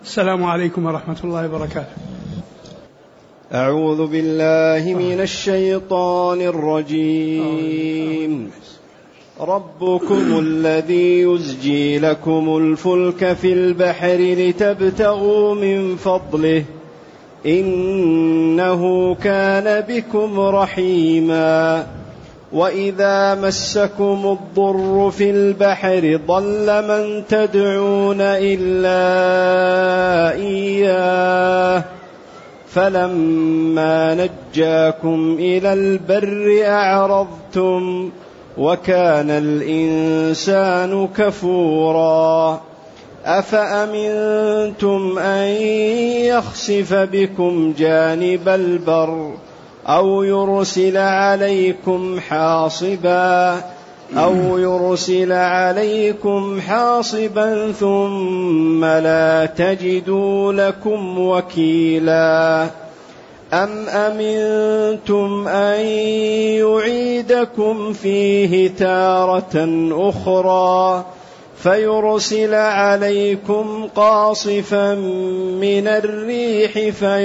السلام عليكم ورحمة الله وبركاته. أعوذ بالله من الشيطان الرجيم. ربكم الذي يزجي لكم الفلك في البحر لتبتغوا من فضله إنه كان بكم رحيما. وإذا مسكم الضر في البحر ضل من تدعون إلا إياه فلما نجاكم إلى البر أعرضتم وكان الإنسان كفورا. أفأمنتم أن يخسف بكم جانب البر أو يرسل عليكم حاصبا ثم لا تجدوا لكم وكيلا. أم أمنتم أن يعيدكم فيه تارة أخرى فيرسل عليكم قاصفا من الريح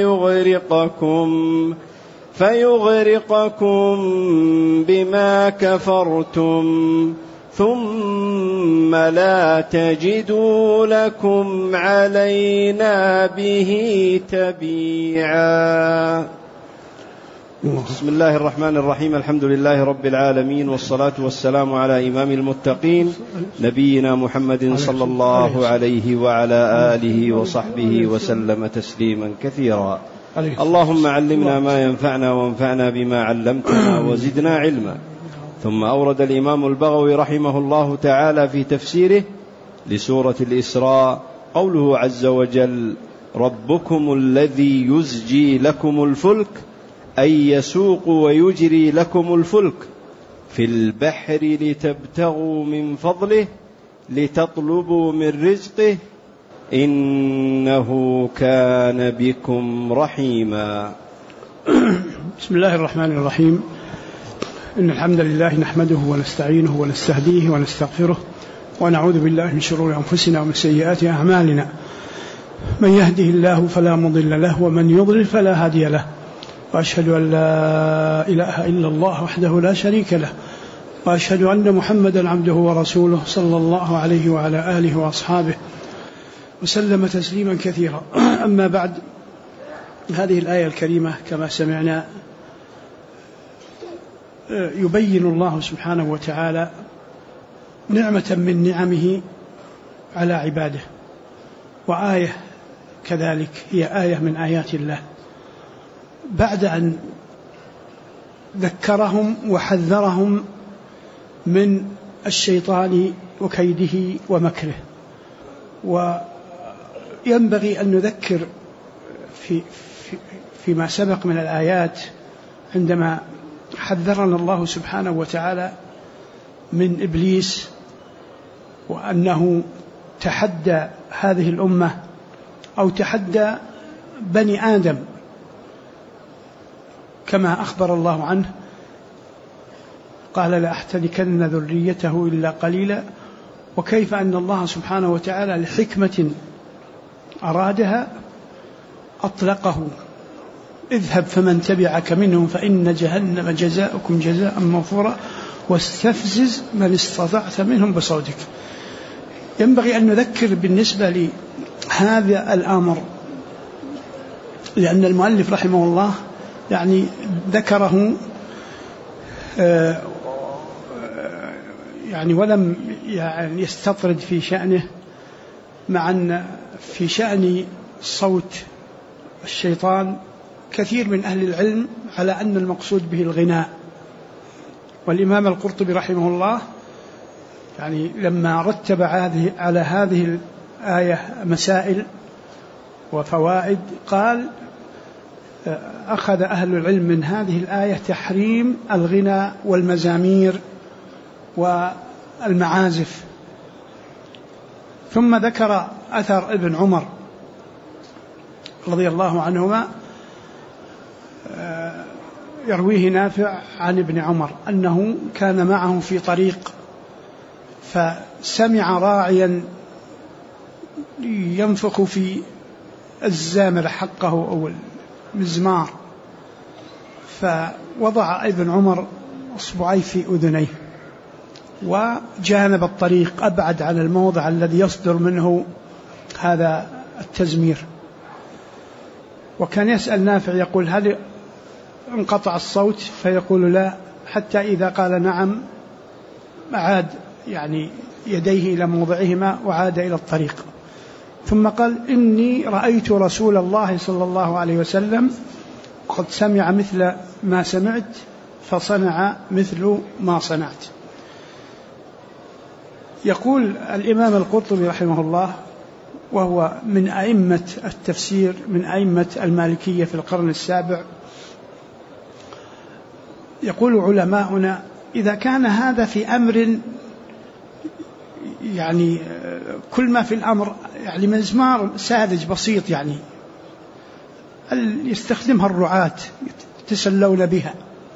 فيغرقكم بما كفرتم ثم لا تجدوا لكم علينا به تبيعا. بسم الله الرحمن الرحيم. الحمد لله رب العالمين، والصلاة والسلام على إمام المتقين نبينا محمد صلى الله عليه وعلى آله وصحبه وسلم تسليما كثيرا. اللهم علمنا ما ينفعنا وانفعنا بما علمتنا وزدنا علما. ثم أورد الإمام البغوي رحمه الله تعالى في تفسيره لسورة الإسراء قوله عز وجل: ربكم الذي يزجي لكم الفلك، أي يسوق ويجري لكم الفلك في البحر لتبتغوا من فضله لتطلبوا من رزقه إنه كان بكم رحيما. بسم الله الرحمن الرحيم. إن الحمد لله نحمده ونستعينه ونستهديه ونستغفره ونعوذ بالله من شرور أنفسنا ومن سيئات أعمالنا. من يهده الله فلا مضل له ومن يضلل فلا هادي له، وأشهد أن لا إله إلا الله وحده لا شريك له، وأشهد أن محمدا عبده ورسوله صلى الله عليه وعلى آله وأصحابه وسلم تسليما كثيرا. أما بعد، هذه الآية الكريمة كما سمعنا يبين الله سبحانه وتعالى نعمة من نعمه على عباده، وآية كذلك هي آية من آيات الله، بعد أن ذكرهم وحذرهم من الشيطان وكيده ومكره. وينبغي أن نذكر فيما سبق من الآيات عندما حذرنا الله سبحانه وتعالى من إبليس، وأنه تحدى هذه الأمة أو تحدى بني آدم كما أخبر الله عنه، قال: لأحتنكن ذريته إلا قليلا. وكيف أن الله سبحانه وتعالى لحكمة أرادها أطلقه: اذهب فمن تبعك منهم فإن جهنم جزاؤكم جزاء موفورا واستفزز من استطعت منهم بصوتك. ينبغي أن نذكر بالنسبة لهذا الأمر، لأن المؤلف رحمه الله ذكره ولم يستطرد في شأنه، مع أن في شأن صوت الشيطان كثير من أهل العلم على أن المقصود به الغناء. والإمام القرطبي رحمه الله لما رتب على هذه الآية مسائل وفوائد، قال: أخذ أهل العلم من هذه الآية تحريم الغناء والمزامير والمعازف. ثم ذكر أثر ابن عمر رضي الله عنهما يرويه نافع عن ابن عمر أنه كان معه في طريق فسمع راعيا ينفخ في الزامر حقه أو المزمار، فوضع ابن عمر أصبعيه في أذنيه وجانب الطريق أبعد عن الموضع الذي يصدر منه هذا التزمير. وكان يسأل نافع يقول هل انقطع الصوت؟ فيقول لا، حتى إذا قال نعم أعاد يعني يديه إلى موضعهما وعاد إلى الطريق. ثم قال إني رأيت رسول الله صلى الله عليه وسلم قد سمع مثل ما سمعت فصنع مثل ما صنعت. يقول الإمام القرطبي رحمه الله، وهو من أئمة التفسير من أئمة المالكية في القرن السابع، يقول علماؤنا إذا كان هذا في أمر يعني كل ما في الأمر يعني مزمار ساذج بسيط يعني يستخدمها الرعاة يتسلون بها،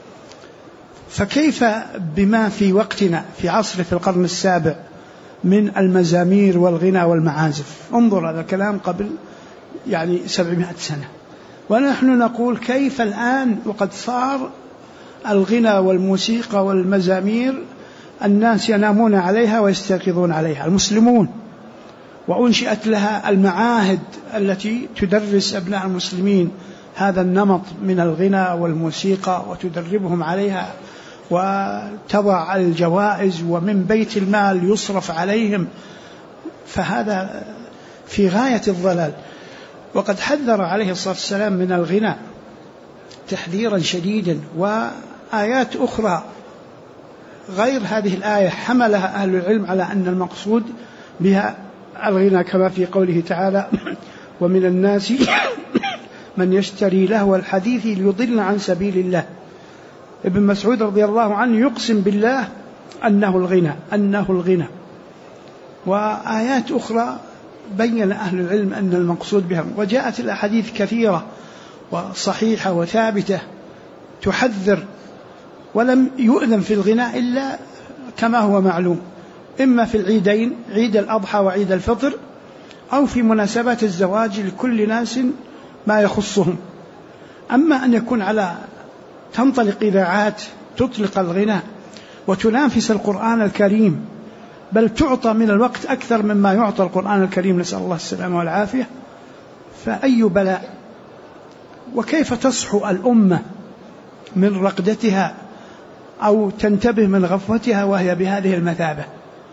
فكيف بما في وقتنا في عصر في القرن السابع من المزامير والغنى والمعازف؟ انظر هذا الكلام قبل يعني 700 سنة، ونحن نقول كيف الآن وقد صار الغنى والموسيقى والمزامير الناس ينامون عليها ويستيقظون عليها المسلمون، وأنشئت لها المعاهد التي تدرس أبناء المسلمين هذا النمط من الغنى والموسيقى وتدربهم عليها وتضع الجوائز ومن بيت المال يصرف عليهم، فهذا في غاية الضلال. وقد حذر عليه الصلاة والسلام من الغنى تحذيرا شديدا، وآيات أخرى غير هذه الآية حملها أهل العلم على أن المقصود بها الغنى، كما في قوله تعالى ومن الناس من يشتري لهو الحديث ليضل عن سبيل الله. ابن مسعود رضي الله عنه يقسم بالله أنه الغنى. وآيات أخرى بين أهل العلم أن المقصود بها، وجاءت الأحاديث كثيرة وصحيحة وثابتة تحذر، ولم يؤذن في الغناء إلا كما هو معلوم، إما في العيدين عيد الأضحى وعيد الفطر، أو في مناسبات الزواج لكل ناس ما يخصهم. أما أن يكون على تنطلق إذاعات تطلق الغناء وتنافس القرآن الكريم، بل تعطى من الوقت أكثر مما يعطى القرآن الكريم، نسأل الله السلامة والعافية، فأي بلاء. وكيف تصحو الأمة من رقدتها أو تنتبه من غفوتها وهي بهذه المثابة؟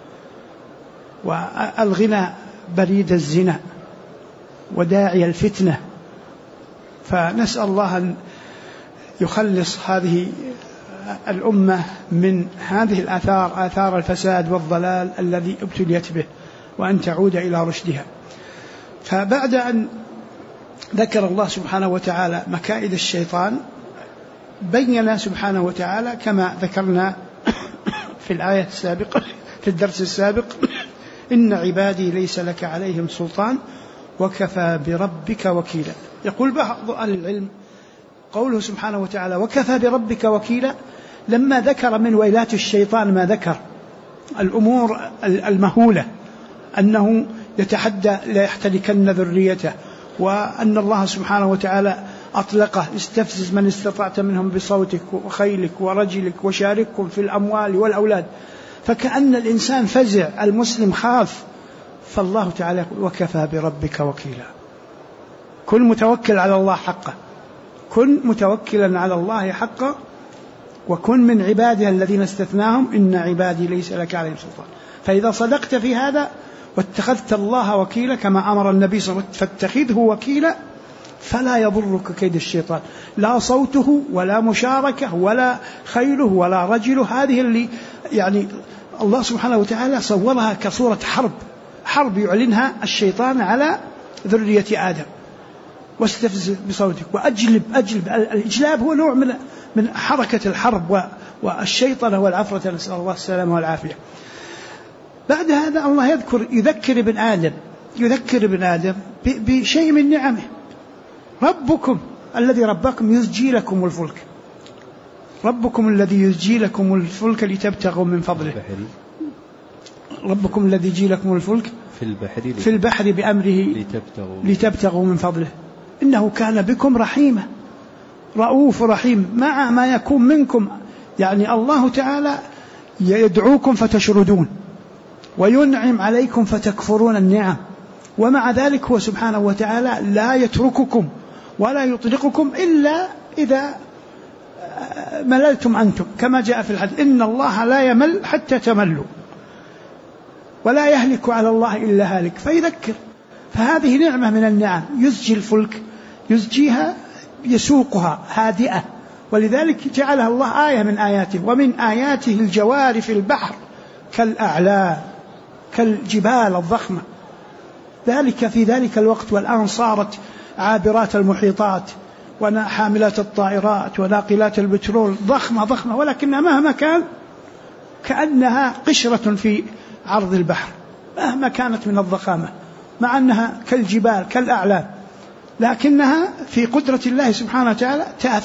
والغنى بريد الزنا وداعي الفتنة، فنسأل الله أن يخلص هذه الأمة من هذه الآثار، آثار الفساد والضلال الذي ابتليت به، وأن تعود إلى رشدها. فبعد أن ذكر الله سبحانه وتعالى مكائد الشيطان، بين سبحانه وتعالى كما ذكرنا في الآية السابقة في الدرس السابق إن عبادي ليس لك عليهم سلطان وكفى بربك وكيلا. يقول بعض أهل العلم قوله سبحانه وتعالى وكفى بربك وكيلا، لما ذكر من ويلات الشيطان ما ذكر الأمور المهولة، أنه يتحدى لا يحتلكن ذريته، وأن الله سبحانه وتعالى أطلقه استفزز من استطعت منهم بصوتك وخيلك ورجلك وشاركهم في الأموال والأولاد، فكأن الإنسان فزع، المسلم خاف، فالله تعالى يقول وكفى بربك وكيلا. كن متوكل على الله حقا، كن متوكلا على الله حقا، وكن من عباده الذين استثناهم إن عبادي ليس لك عليهم سلطان. فإذا صدقت في هذا واتخذت الله وكيلا كما أمر النبي صلى الله عليه وسلم فاتخذه وكيلا، فلا يضرك كيد الشيطان، لا صوته ولا مشاركة ولا خيله ولا رجله، هذه اللي يعني الله سبحانه وتعالى صورها كصورة حرب يعلنها الشيطان على ذرية آدم. واستفز بصوتك وأجلب. الإجلاب هو نوع من حركة الحرب والشيطنة والعفرة، نسأل الله السلامة والعافية. بعد هذا الله يذكر ابن آدم بشيء من نعمه. ربكم الذي ربكم يزجي لكم الفلك، ربكم الذي يزجي لكم الفلك لتبتغوا من فضله، ربكم الذي يزجي لكم الفلك في البحر بأمره لتبتغوا من فضله إنه كان بكم رحيما رؤوف رحيم. مع ما يكون منكم يعني الله تعالى يدعوكم فتشردون وينعم عليكم فتكفرون النعم، ومع ذلك هو سبحانه وتعالى لا يترككم ولا يطلقكم إلا إذا مللتم أنتم، كما جاء في الحديث إن الله لا يمل حتى تملوا ولا يهلك على الله إلا هالك فيذكر. فهذه نعمة من النعم، يزجي الفلك يزجيها يسوقها هادئة، ولذلك جعلها الله آية من آياته. ومن آياته الجوار في البحر كالأعلام كالجبال الضخمة، ذلك في ذلك الوقت، والآن صارت عابرات المحيطات وحاملات الطائرات وناقلات البترول ضخمة، ولكنها مهما كان كأنها قشرة في عرض البحر مهما كانت من الضخامة، مع أنها كالجبال كالأعلام، لكنها في قدرة الله سبحانه وتعالى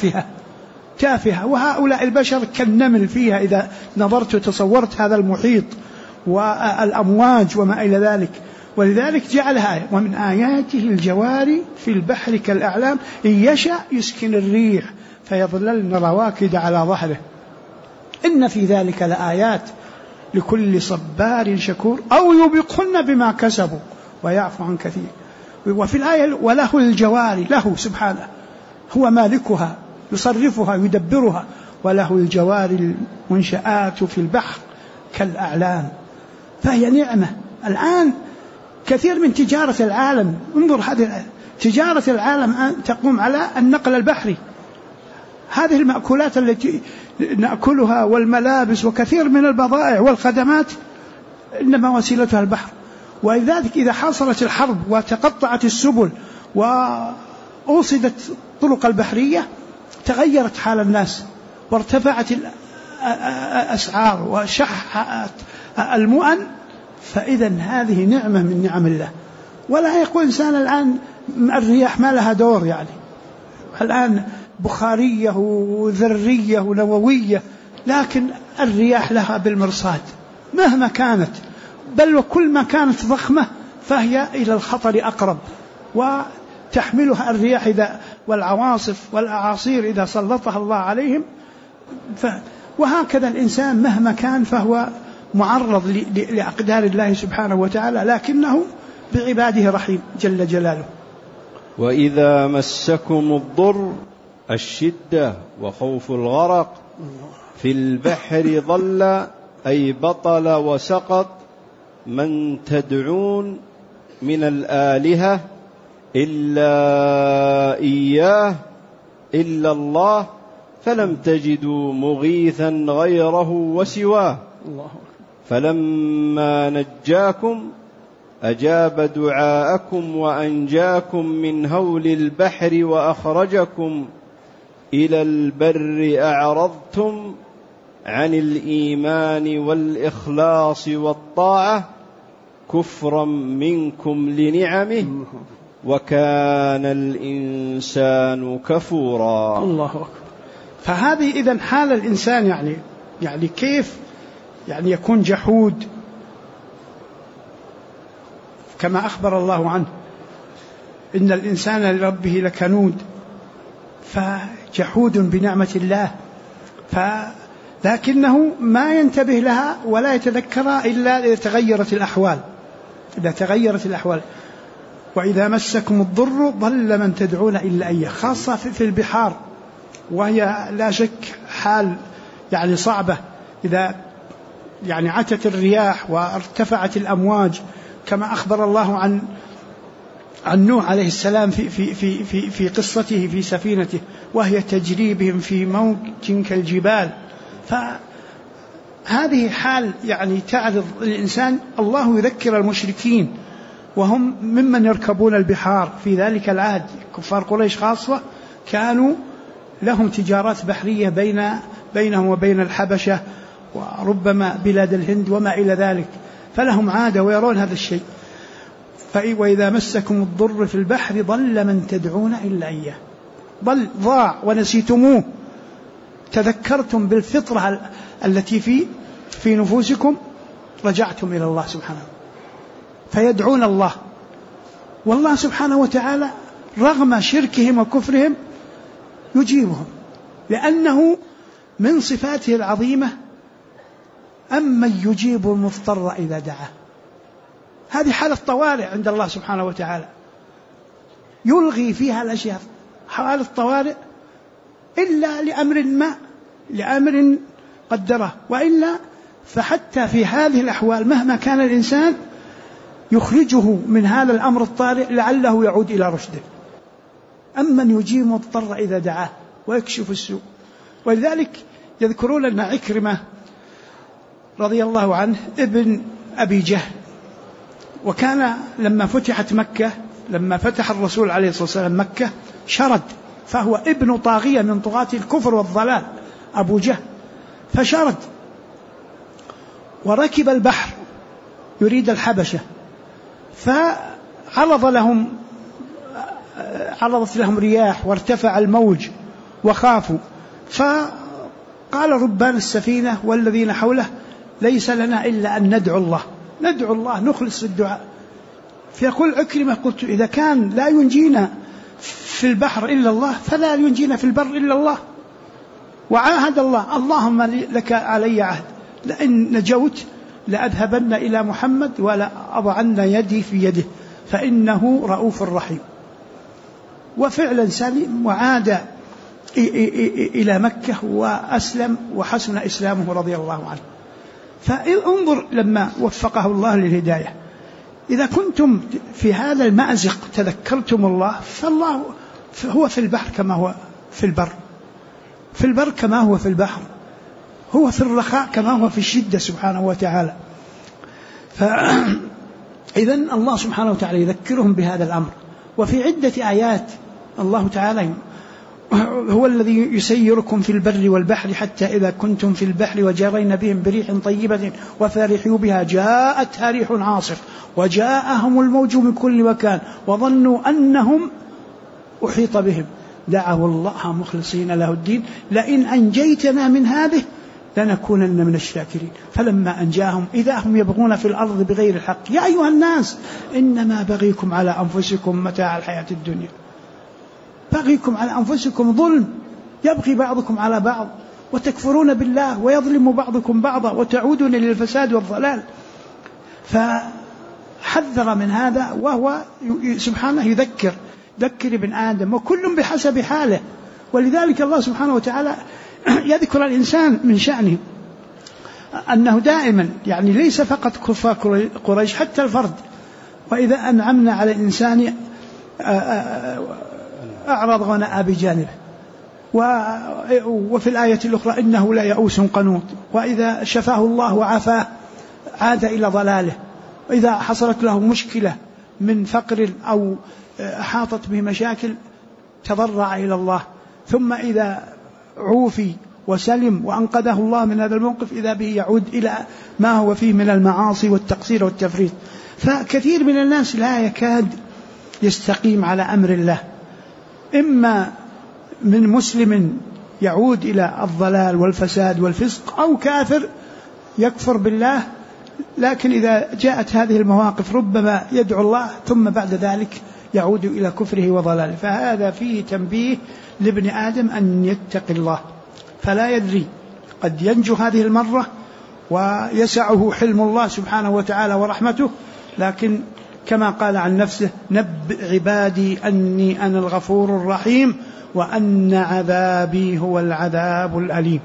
تافهة. وهؤلاء البشر كالنمل فيها إذا نظرت وتصورت هذا المحيط والأمواج وما إلى ذلك. ولذلك جعلها آية. ومن آياته الجوار في البحر كالأعلام إن يشأ يسكن الريح فيظللن رواكد على ظهره إن في ذلك لآيات لكل صبار شكور أو يوبقهن بما كسبوا ويعفو عن كثير. وفي الآية وله الجوار، له سبحانه هو مالكها يصرفها يدبرها، وله الجوار المنشآت في البحر كالأعلام، فهي نعمة. الآن كثير من تجارة العالم، انظر هذه تجارة العالم تقوم على النقل البحري، هذه المأكولات التي نأكلها والملابس وكثير من البضائع والخدمات إنما وسيلتها البحر. ولذلك إذا حصلت الحرب وتقطعت السبل وأوصدت الطرق البحرية تغيرت حال الناس وارتفعت الأسعار وشحت المؤن، فإذا هذه نعمة من نعم الله. ولا يقول إنسان الآن الرياح ما لها دور، يعني الآن بخارية وذرية ونووية، لكن الرياح لها بالمرصاد مهما كانت، بل وكل ما كانت ضخمة فهي إلى الخطر أقرب، وتحملها الرياح والعواصف والأعاصير إذا سلطها الله عليهم. وهكذا الإنسان مهما كان فهو معرض لأقدار الله سبحانه وتعالى، لكنه بعباده رحيم جل جلاله. وإذا مسكم الضر الشدة وخوف الغرق في البحر ضل أي بطل وسقط من تدعون من الآلهة إلا إياه إلا الله فلم تجدوا مغيثا غيره وسواه فلما نجاكم أجاب دعاءكم وأنجاكم من هول البحر وأخرجكم إلى البر أعرضتم عن الإيمان والإخلاص والطاعة كفرا منكم لنعمه وكان الإنسان كفورا. الله أكبر. فهذه إذن حال الإنسان، يعني كيف يعني يكون جحود كما أخبر الله عنه إن الإنسان لربه لكنود، فجحود بنعمة الله، لكنه ما ينتبه لها ولا يتذكرها إلا إذا تغيرت الأحوال. وإذا مسكم الضر ضل من تدعون إلا إياه، خاصة في البحار، وهي لا شك حال يعني صعبة إذا يعني عتت الرياح وارتفعت الأمواج، كما أخبر الله عن نوح عليه السلام في قصته في سفينته وهي تجري بهم في موج كالجبال. فهذه حال يعني تعرض الإنسان. الله يذكر المشركين وهم ممن يركبون البحار في ذلك العهد، كفار قريش خاصة كانوا لهم تجارات بحرية بينهم وبين الحبشة وربما بلاد الهند وما إلى ذلك، فلهم عادة ويرون هذا الشيء. وإذا مسكم الضر في البحر ضل من تدعون إلا إياه، ضاع ونسيتموه، تذكرتم بالفطرة التي في نفوسكم، رجعتم إلى الله سبحانه. فيدعون الله، والله سبحانه وتعالى رغم شركهم وكفرهم يجيبهم، لأنه من صفاته العظيمة أمن يجيب المضطر إذا دعاه. هذه حالة طوارئ عند الله سبحانه وتعالى، يلغي فيها الأشياء، حالة طوارئ إلا لأمر ما، لأمر قدره، وإلا فحتى في هذه الأحوال مهما كان الإنسان يخرجه من هذا الأمر الطارئ لعله يعود إلى رشده. أمن يجيب المضطر إذا دعاه ويكشف السوء. ولذلك يذكرون أن عكرمة رضي الله عنه ابن أبي جهل، وكان لما فتحت مكة، لما فتح الرسول عليه الصلاة والسلام مكة شرد، فهو ابن طاغية من طغاة الكفر والضلال أبو جهل، فشرد وركب البحر يريد الحبشة، عرضت لهم رياح وارتفع الموج وخافوا، فقال ربان السفينة والذين حوله ليس لنا إلا أن ندعو الله نخلص في الدعاء. فيقول عكرمة قلت إذا كان لا ينجينا في البحر إلا الله فلا ينجينا في البر إلا الله، وعاهد الله اللهم لك علي عهد لئن نجوت لأذهبن إلى محمد ولا أضعن يدي في يده فإنه رؤوف رحيم. وفعلا سلم وعاد إلى مكة وأسلم وحسن إسلامه رضي الله عنه. فانظر لما وفقه الله للهداية، إذا كنتم في هذا المأزق تذكرتم الله، فالله هو في البحر كما هو في البر، في البر كما هو في البحر، هو في الرخاء كما هو في الشدة سبحانه وتعالى. فإذا الله سبحانه وتعالى يذكرهم بهذا الأمر. وفي عدة آيات الله تعالى هو الذي يسيركم في البر والبحر حتى إذا كنتم في البحر وجرين بهم بريح طيبة وفرحوا بها جاءتها ريح عاصف وجاءهم الموج من كل مكان وظنوا أنهم أحيط بهم دعوا الله مخلصين له الدين لئن أنجيتنا من هذه لنكونن من الشاكرين. فلما أنجاهم إذا هم يبغون في الأرض بغير الحق يا أيها الناس إنما بغيكم على أنفسكم متاع الحياة الدنيا، بغيكم على أنفسكم ظلم يبغي بعضكم على بعض وتكفرون بالله ويظلم بعضكم بعضا وتعودون للفساد والضلال. فحذر من هذا، وهو سبحانه يذكر ابن آدم وكل بحسب حاله. ولذلك الله سبحانه وتعالى يذكر الإنسان من شأنه أنه دائما يعني ليس فقط كفار قريش حتى الفرد، وإذا أنعمنا على الإنسان أعرض ونأى بجانبه. وفي الآية الأخرى إنه لا يئوس قنوط، وإذا شفاه الله وعافاه عاد إلى ضلاله، وإذا حصلت له مشكلة من فقر أو أحاطت به مشاكل تضرع إلى الله، ثم إذا عوفي وسلم وأنقذه الله من هذا الموقف إذا به يعود إلى ما هو فيه من المعاصي والتقصير والتفريط. فكثير من الناس لا يكاد يستقيم على أمر الله، إما من مسلم يعود إلى الضلال والفساد والفسق، أو كافر يكفر بالله، لكن إذا جاءت هذه المواقف ربما يدعو الله ثم بعد ذلك يعود إلى كفره وضلاله. فهذا فيه تنبيه لابن آدم أن يتقي الله، فلا يدري قد ينجو هذه المرة ويسعه حلم الله سبحانه وتعالى ورحمته، لكن كما قال عن نفسه نبئ عبادي أني أنا الغفور الرحيم وأن عذابي هو العذاب الأليم.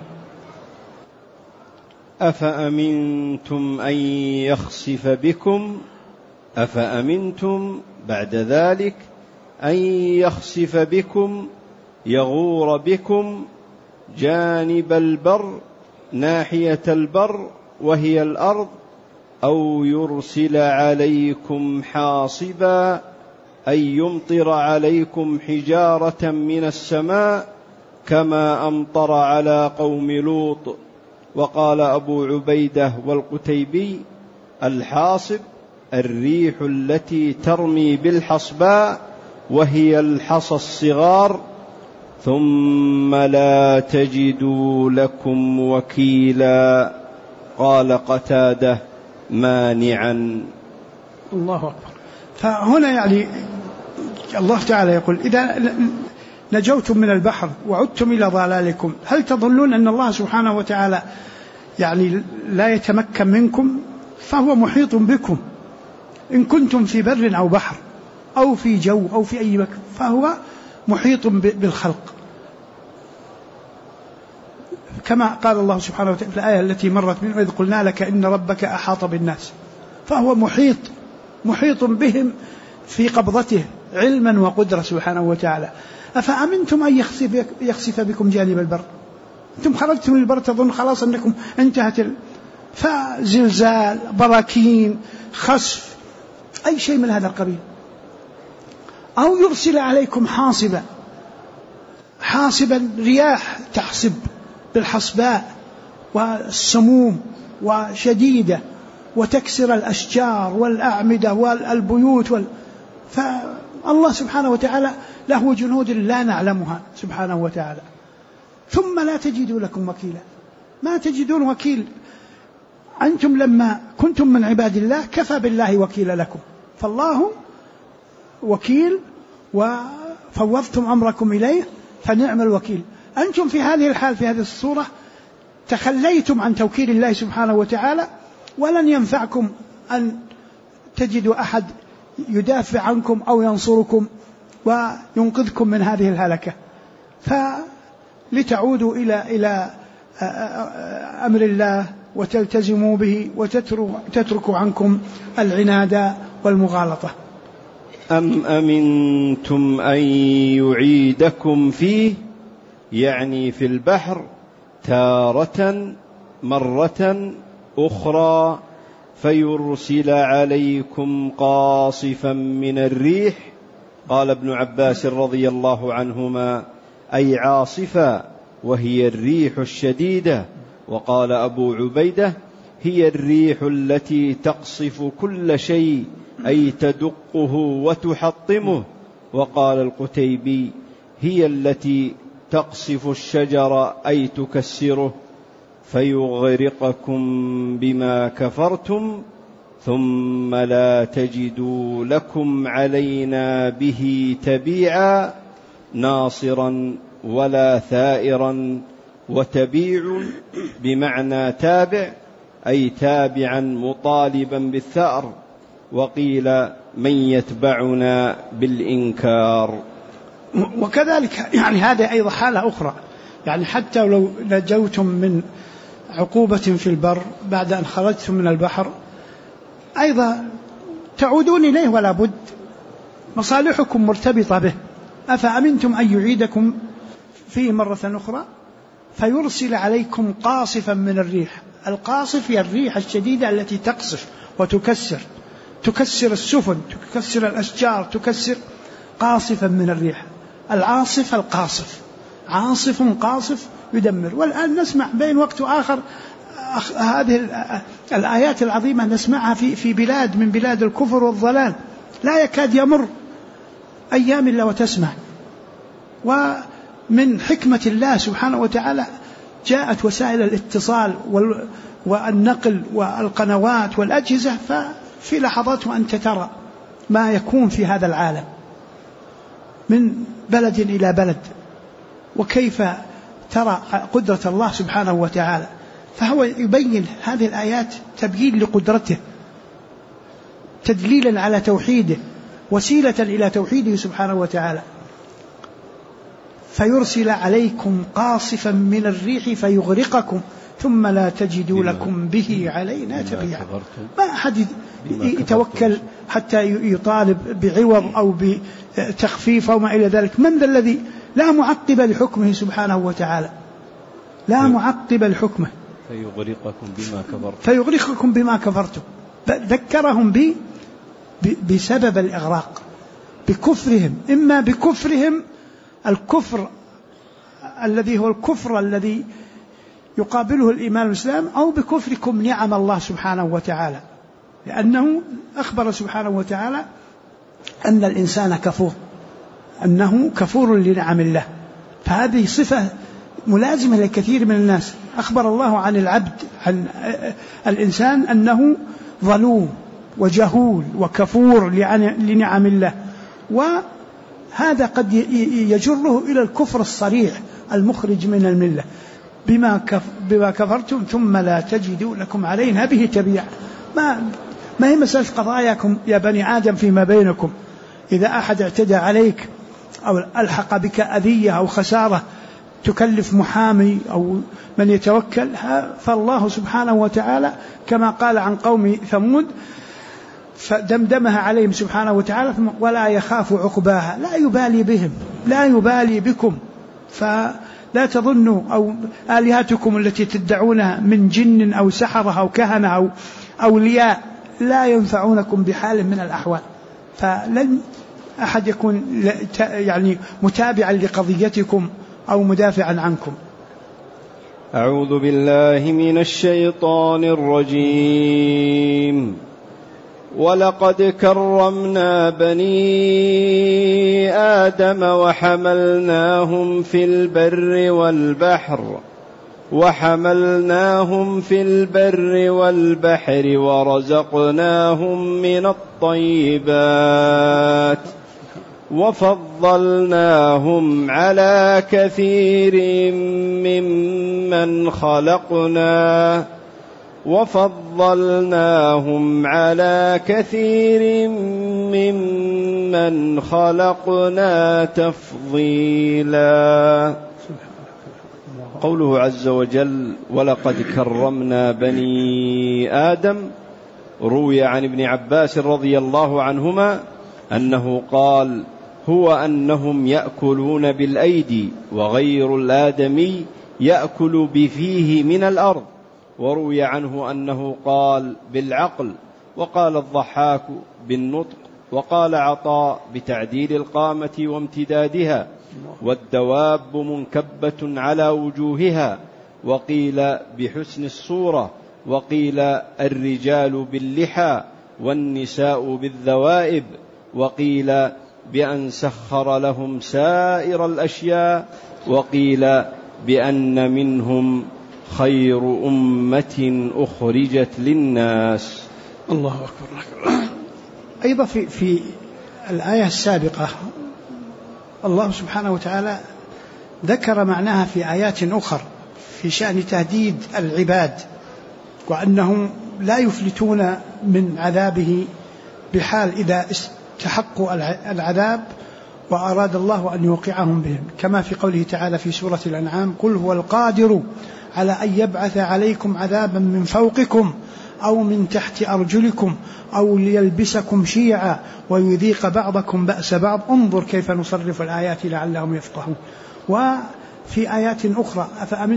أفأمنتم أن يخسف بكم أفأمنتم بعد ذلك أن يخسف بكم يغور بكم جانب البر ناحية البر وهي الأرض أو يرسل عليكم حاصبا أي يمطر عليكم حجارة من السماء كما أمطر على قوم لوط. وقال أبو عبيدة والقتيبي الحاصب الريح التي ترمي بالحصباء وهي الحصى الصغار ثم لا تجدوا لكم وكيلا. قال قتادة مانعا. الله أكبر. فهنا يعني الله تعالى يقول إذا نجوتم من البحر وعدتم إلى ضلالكم هل تظنون أن الله سبحانه وتعالى يعني لا يتمكن منكم؟ فهو محيط بكم إن كنتم في بر أو بحر أو في جو أو في أي مكان، فهو محيط بالخلق، كما قال الله سبحانه وتعالى في الآية التي مرت منه إذ قلنا لك إن ربك أحاط بالناس. فهو محيط بهم في قبضته علما وقدرة سبحانه وتعالى. أفأمنتم أن يخسف بكم جانب البر؟ أنتم خرجتم من البر تظن خلاص أنكم انتهت فزلزال، براكين، خسف، أي شيء من هذا القبيل، أو يرسل عليكم حاصبا رياح تحصب بالحصباء والسموم وشديدة وتكسر الأشجار والأعمدة والبيوت فالله سبحانه وتعالى له جنود لا نعلمها سبحانه وتعالى. ثم لا تجدوا لكم وكيلا، ما تجدون وكيل. أنتم لما كنتم من عباد الله كفى بالله وكيلا لكم، فالله وكيل وفوضتم أمركم إليه فنعم الوكيل. أنتم في هذه الحال في هذه الصورة تخليتم عن توكيل الله سبحانه وتعالى، ولن ينفعكم أن تجدوا أحد يدافع عنكم أو ينصركم وينقذكم من هذه الهلكة. فلتعودوا إلى أمر الله وتلتزموا به وتتركوا عنكم العناد والمغالطة. أم أمنتم أن يعيدكم فيه، يعني في البحر تارة مرة أخرى فيرسل عليكم قاصفا من الريح. قال ابن عباس رضي الله عنهما أي عاصفا، وهي الريح الشديدة. وقال أبو عبيدة هي الريح التي تقصف كل شيء أي تدقه وتحطمه. وقال القتيبي هي التي تقصف الشجر أي تكسره فيغرقكم بما كفرتم ثم لا تجدوا لكم علينا به تبيعا ناصرا ولا ثائرا. وتبيع بمعنى تابع أي تابعا مطالبا بالثأر. وقيل من يتبعنا بالإنكار. وكذلك يعني هذه أيضا حالة أخرى، يعني حتى لو نجوتم من عقوبة في البر بعد أن خرجتم من البحر أيضا تعودون إليه ولا بد، مصالحكم مرتبطة به. أفأمنتم أن يعيدكم فيه مرة أخرى فيرسل عليكم قاصفا من الريح. القاصف هي الريح الشديدة التي تقصف تكسر السفن، تكسر الأشجار، تكسر. قاصفا من الريح، العاصف القاصف، عاصف قاصف يدمر. والآن نسمع بين وقت وآخر هذه الآيات العظيمة نسمعها في بلاد من بلاد الكفر والضلال، لا يكاد يمر أيام إلا وتسمع. ومن حكمة الله سبحانه وتعالى جاءت وسائل الاتصال والنقل والقنوات والأجهزة، ففي لحظات وأنت ترى ما يكون في هذا العالم من بلد إلى بلد، وكيف ترى قدرة الله سبحانه وتعالى. فهو يبين هذه الآيات تبيين لقدرته، تدليلا على توحيده، وسيلة إلى توحيده سبحانه وتعالى. فيرسل عليكم قاصفا من الريح فيغرقكم ثم لا تجدوا لكم به علينا تبيعا. ما أحد يتوكل حتى يطالب بعوض أو بتخفيف أو ما إلى ذلك. من ذا الذي لا معقب لحكمه سبحانه وتعالى، لا معقب لحكمه. فيغرقكم بما كفرتم. ذكرهم بسبب الإغراق، بكفرهم، إما بكفرهم الكفر الذي هو الكفر الذي يقابله الإيمان والإسلام، أو بكفركم نعم الله سبحانه وتعالى، لأنه أخبر سبحانه وتعالى أن الإنسان كفور، أنه كفور لنعم الله. فهذه صفة ملازمة لكثير من الناس. أخبر الله عن العبد، عن الإنسان أنه ظلوم وجهول وكفور لنعم الله، وهذا قد يجره إلى الكفر الصريح المخرج من الملة. بما كفرتم ثم لا تجدوا لكم علينا به تبيعا. ما هي مسألة قضاياكم يا بني آدم فيما بينكم، إذا أحد اعتدى عليك أو ألحق بك أذية أو خسارة تكلف محامي أو من يتوكل، فالله سبحانه وتعالى كما قال عن قوم ثمود فدمدمها عليهم سبحانه وتعالى ولا يخاف عقباها، لا يبالي بهم لا يبالي بكم. فلا تظنوا أو آلهتكم التي تدعونها من جن أو سحرة أو كهنة أو أولياء لا ينفعونكم بحال من الأحوال. فلن أحد يكون يعني متابعا لقضيتكم أو مدافعا عنكم. أعوذ بالله من الشيطان الرجيم. ولقد كرمنا بني آدم وحملناهم في البر والبحر ورزقناهم من الطيبات وفضلناهم على كثير ممن خلقنا تفضيلا. قوله عز وجل ولقد كرمنا بني آدم، روي عن ابن عباس رضي الله عنهما أنه قال هو أنهم يأكلون بالأيدي وغير الآدمي يأكل بفيه من الأرض. وروي عنه أنه قال بالعقل، وقال الضحاك بالنطق، وقال عطاء بتعديل القامة وامتدادها، والدواب منكبة على وجوهها، وقيل بحسن الصورة، وقيل الرجال باللحى والنساء بالذوائب، وقيل بأن سخر لهم سائر الأشياء، وقيل بأن منهم خير أمة أخرجت للناس. الله أكبر. أيضا في الآية السابقة الله سبحانه وتعالى ذكر معناها في آيات أخرى في شأن تهديد العباد، وأنهم لا يفلتون من عذابه بحال إذا استحقوا العذاب وأراد الله أن يوقعهم بهم، كما في قوله تعالى في سورة الأنعام قل هو القادر على أن يبعث عليكم عذابا من فوقكم أو من تحت أرجلكم أو ليلبسكم شيعا ويذيق بعضكم بأس بعض انظر كيف نصرف الآيات لعلهم يفقهون. وفي آيات أخرى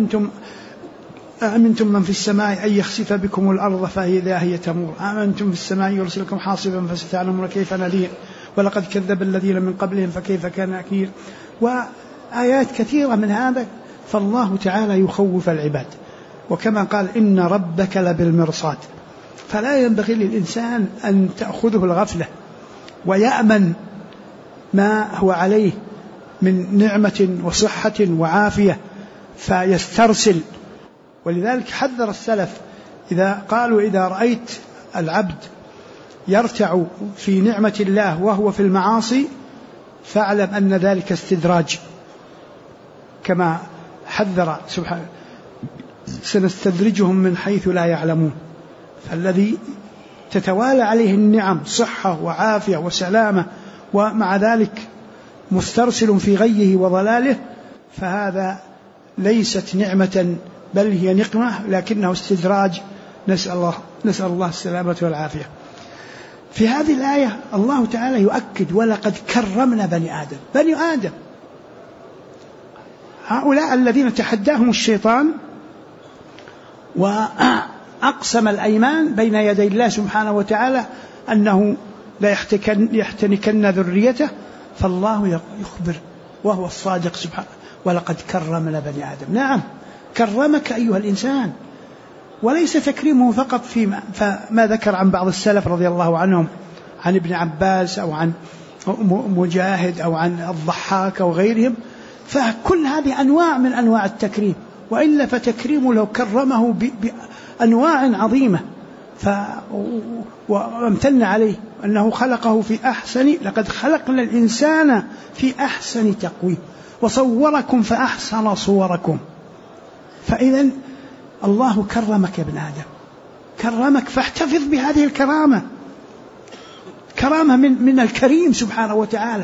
أأمنتم من في السماء أن يخسف بكم الأرض فإذا هي تمور، أأمنتم في السماء يرسلكم حاصبا فستعلمون كيف نذير، ولقد كذب الذين من قبلهم فكيف كان نكير. وآيات كثيرة من هذا. فالله تعالى يخوف العباد، وكما قال إن ربك لبالمرصاد، فلا ينبغي للإنسان أن تأخذه الغفلة ويأمن ما هو عليه من نعمة وصحة وعافية فيسترسل. ولذلك حذر السلف إذا قالوا إذا رأيت العبد يرتع في نعمة الله وهو في المعاصي فاعلم أن ذلك استدراج، كما حذر سبحانه سنستدرجهم من حيث لا يعلمون. فالذي تتوالى عليه النعم صحة وعافية وسلامة ومع ذلك مسترسل في غيه وضلاله، فهذا ليست نعمة بل هي نقمة لكنه استدراج، نسأل الله السلامة والعافية. في هذه الآية الله تعالى يؤكد ولقد كرمنا بني آدم، هؤلاء الذين تحداهم الشيطان وأقسم الأيمان بين يدي الله سبحانه وتعالى أنه لا يحتنكن ذريته، فالله يخبر وهو الصادق سبحانه ولقد كرمنا بني آدم. نعم كرمك أيها الإنسان، وليس تكريمه فقط فما ذكر عن بعض السلف رضي الله عنهم عن ابن عباس أو عن مجاهد أو عن الضحاك أو غيرهم، فكل هذه أنواع من أنواع التكريم، وإلا فتكريمه لو كرمه بأنواع عظيمة وامتن عليه أنه خلقه في أحسن، لقد خلقنا الإنسان في أحسن تقويم وصوركم فأحسن صوركم. فإذا الله كرمك يا ابن آدم، كرمك، فاحتفظ بهذه الكرامة، كرامة من الكريم سبحانه وتعالى.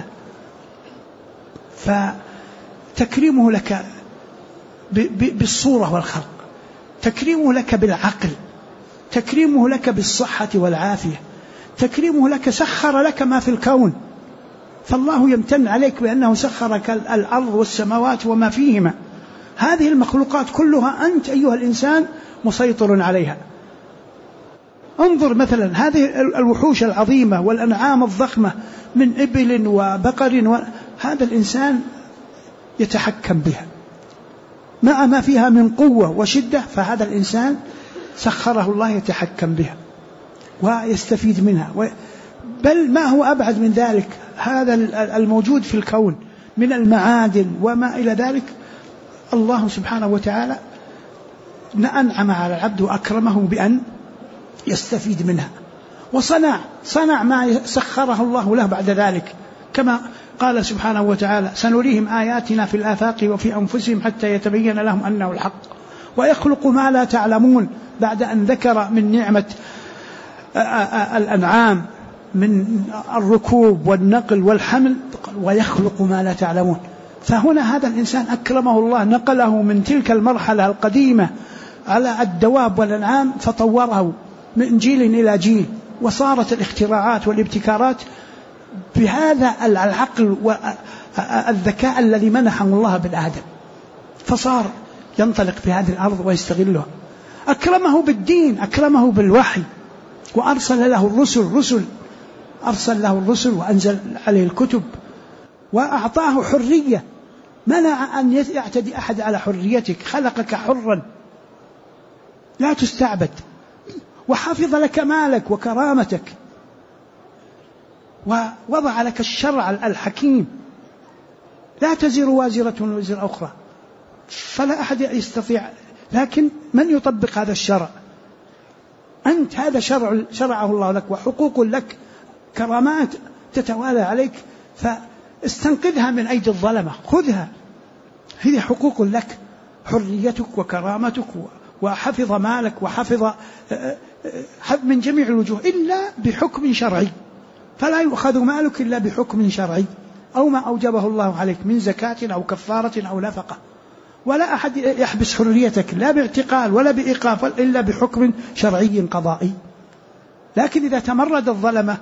فتكريمه لك بالصورة والخلق، تكريمه لك بالعقل، تكريمه لك بالصحة والعافية، تكريمه لك، سخر لك ما في الكون. فالله يمتن عليك بأنه سخرك الأرض والسماوات وما فيهما. هذه المخلوقات كلها أنت أيها الإنسان مسيطر عليها. انظر مثلا هذه الوحوش العظيمة والأنعام الضخمة من إبل وبقر، هذا الإنسان يتحكم بها مع ما فيها من قوة وشدة، فهذا الإنسان سخره الله يتحكم بها ويستفيد منها. بل ما هو أبعد من ذلك، هذا الموجود في الكون من المعادن وما إلى ذلك، الله سبحانه وتعالى أنعم على العبد وأكرمه بأن يستفيد منها، وصنع ما سخره الله له بعد ذلك، كما قال سبحانه وتعالى: سنريهم آياتنا في الآفاق وفي أنفسهم حتى يتبين لهم أنه الحق ويخلق ما لا تعلمون، بعد أن ذكر من نعمة الأنعام من الركوب والنقل والحمل، ويخلق ما لا تعلمون. فهنا هذا الإنسان أكرمه الله، نقله من تلك المرحلة القديمة على الدواب والأنعام فطوره من جيل إلى جيل، وصارت الاختراعات والابتكارات بهذا العقل والذكاء الذي منحه الله بالآدم، فصار ينطلق في هذه الأرض ويستغلها. أكرمه بالدين، أكرمه بالوحي، وأرسل له الرسل، أرسل له الرسل وأنزل عليه الكتب، وأعطاه حرية، منع أن يعتدي أحد على حريتك، خلقك حرا لا تستعبد، وحفظ لك مالك وكرامتك، ووضع لك الشرع الحكيم، لا تزر وازرة وزر أخرى، فلا أحد يستطيع، لكن من يطبق هذا الشرع؟ أنت، هذا شرعه الله لك، وحقوق لك، كرامات تتوالى عليك، فاستنقذها من أيدي الظلمة، خذها، هذه حقوق لك، حريتك وكرامتك، وحفظ مالك، وحفظ من جميع الوجوه إلا بحكم شرعي، فلا يؤخذ مالك إلا بحكم شرعي أو ما أوجبه الله عليك من زكاة أو كفارة أو نفقة، ولا أحد يحبس حريتك لا باعتقال ولا بإيقاف إلا بحكم شرعي قضائي. لكن إذا تمرد الظلمة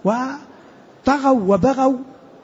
وطغوا وبغوا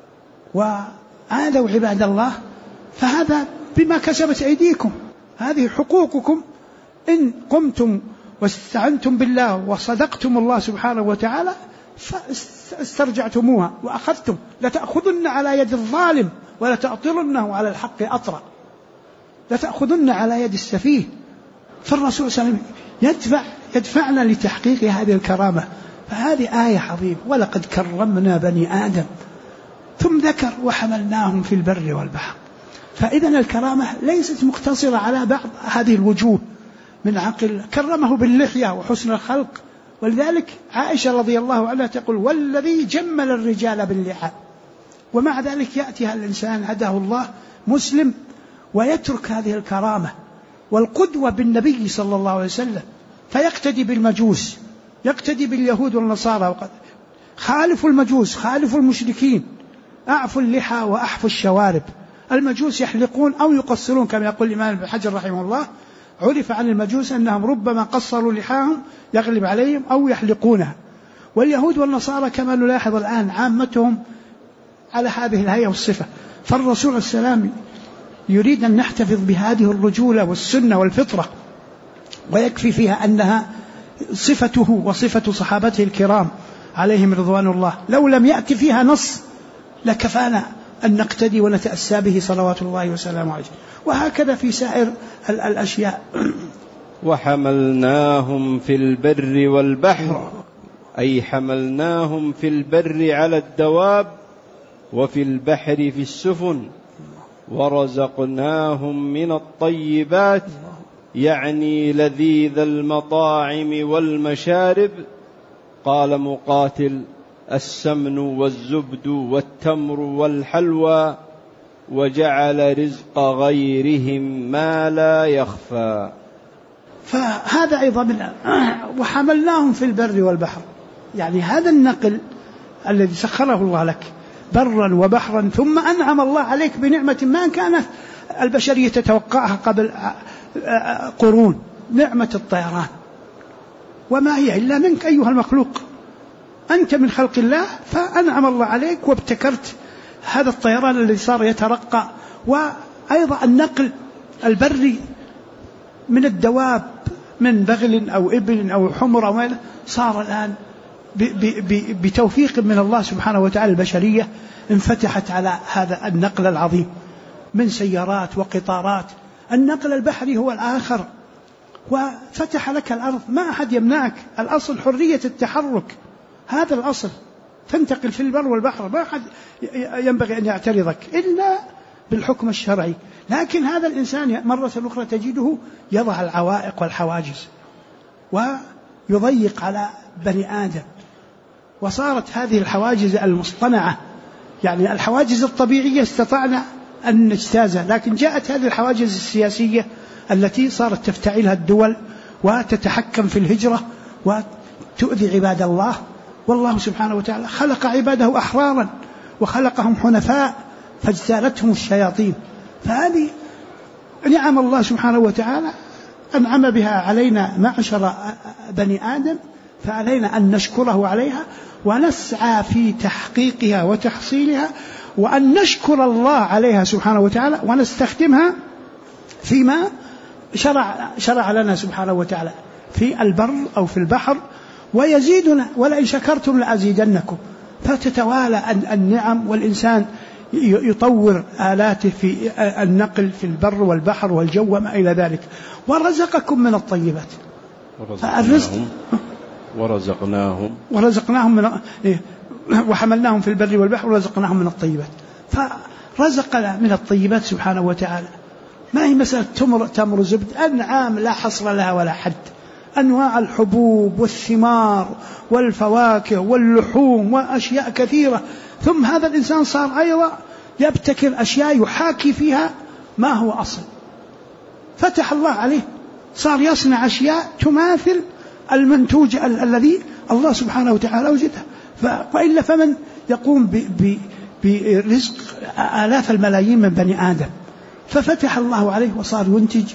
وعادوا عباد الله، فهذا بما كسبت أيديكم، هذه حقوقكم، إن قمتم واستعنتم بالله وصدقتم الله سبحانه وتعالى فاسترجعتموها وأخذتم، لتأخذن على يد الظالم ولتأطرنه على الحق أطرا، لتأخذن على يد السفيه. فالرسول صلى الله عليه وسلم يدفعنا لتحقيق هذه الكرامة. فهذه آية عظيمة: ولقد كرمنا بني آدم، ثم ذكر: وحملناهم في البر والبحر. فإذا الكرامة ليست مقتصرة على بعض هذه الوجوه من عقل، كرمه باللحية وحسن الخلق، ولذلك عائشة رضي الله عنها تقول: والذي جمل الرجال باللحى. ومع ذلك يأتي الإنسان هداه الله مسلم ويترك هذه الكرامة والقدوة بالنبي صلى الله عليه وسلم، فيقتدي بالمجوس، يقتدي باليهود والنصارى، خالفوا المجوس، خالفوا المشركين، أعفوا اللحى وأحفوا الشوارب. المجوس يحلقون أو يقصرون، كما يقول الإمام ابن حجر رحمه الله: عرف عن المجوس أنهم ربما قصروا لحاهم يغلب عليهم أو يحلقونها. واليهود والنصارى كما نلاحظ الآن عامتهم على هذه الهيئة والصفة. فالرسول عليه السلام يريد أن نحتفظ بهذه الرجولة والسنة والفطرة، ويكفي فيها أنها صفته وصفة صحابته الكرام عليهم رضوان الله، لو لم يأتي فيها نص لكفانا أن نقتدي ونتأسى به صلوات الله وسلامه عليه. وهكذا في سائر الأشياء. وحملناهم في البر والبحر، أي حملناهم في البر على الدواب، وفي البحر في السفن، ورزقناهم من الطيبات يعني لذيذ المطاعم والمشارب؟ قال مقاتل: السمن والزبد والتمر والحلوى، وجعل رزق غيرهم ما لا يخفى. فهذا أيضا وحملناهم في البر والبحر، يعني هذا النقل الذي سخره الله لك برا وبحرا، ثم أنعم الله عليك بنعمة ما كانت البشرية تتوقعها قبل قرون، نعمة الطيران. وما هي إلا منك أيها المخلوق، أنت من خلق الله، فأنعم الله عليك وابتكرت هذا الطيران الذي صار يترقى. وأيضا النقل البري من الدواب، من بغل أو إبل أو حمر أو ما، صار الآن بتوفيق من الله سبحانه وتعالى البشرية انفتحت على هذا النقل العظيم من سيارات وقطارات. النقل البحري هو الآخر، وفتح لك الأرض، ما أحد يمنعك. الأصل حرية التحرك، هذا الأصل، تنتقل في البر والبحر، ما أحد ينبغي أن يعترضك إلا بالحكم الشرعي. لكن هذا الإنسان مرة أخرى تجده يضع العوائق والحواجز ويضيق على بني آدم، وصارت هذه الحواجز المصطنعة، يعني الحواجز الطبيعية استطعنا أن نجتازها، لكن جاءت هذه الحواجز السياسية التي صارت تفتعلها الدول وتتحكم في الهجرة وتؤذي عباد الله. والله سبحانه وتعالى خلق عباده أحرارا وخلقهم حنفاء فاجتالتهم الشياطين. فهذه نعم الله سبحانه وتعالى أنعم بها علينا معشر بني آدم، فعلينا أن نشكره عليها ونسعى في تحقيقها وتحصيلها، وأن نشكر الله عليها سبحانه وتعالى ونستخدمها فيما شرع لنا سبحانه وتعالى في البر أو في البحر، ويزيدنا ولئن شكرتم لأزيدنكم. فتتوالى النعم، والإنسان يطور آلاته في النقل في البر والبحر والجو وما إلى ذلك. ورزقكم من الطيبات، ورزقناهم من وحملناهم في البر والبحر ورزقناهم من الطيبات. فرزقنا من الطيبات سبحانه وتعالى. ما هي مسألة تمر زبد، أنعام لا حصر لها ولا حد، أنواع الحبوب والثمار والفواكه واللحوم وأشياء كثيرة. ثم هذا الإنسان صار أيضا يبتكر أشياء يحاكي فيها ما هو أصل. فتح الله عليه، صار يصنع أشياء تماثل المنتوج الذي الله سبحانه وتعالى وجده. وإلا فمن يقوم برزق آلاف الملايين من بني آدم؟ ففتح الله عليه وصار ينتج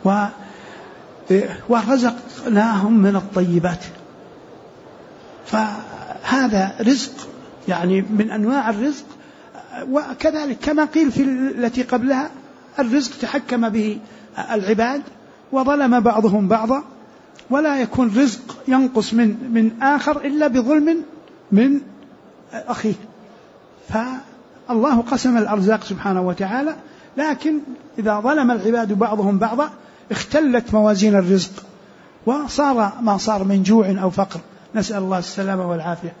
ورزقناهم من الطيبات. فهذا رزق، يعني من أنواع الرزق. وكذلك كما قيل في التي قبلها، الرزق تحكم به العباد وظلم بعضهم بعضا، ولا يكون رزق ينقص من آخر إلا بظلم من أخيه. فالله قسم الأرزاق سبحانه وتعالى، لكن إذا ظلم العباد بعضهم بعضا اختلت موازين الرزق، وصار ما صار من جوع أو فقر. نسأل الله السلامة والعافية.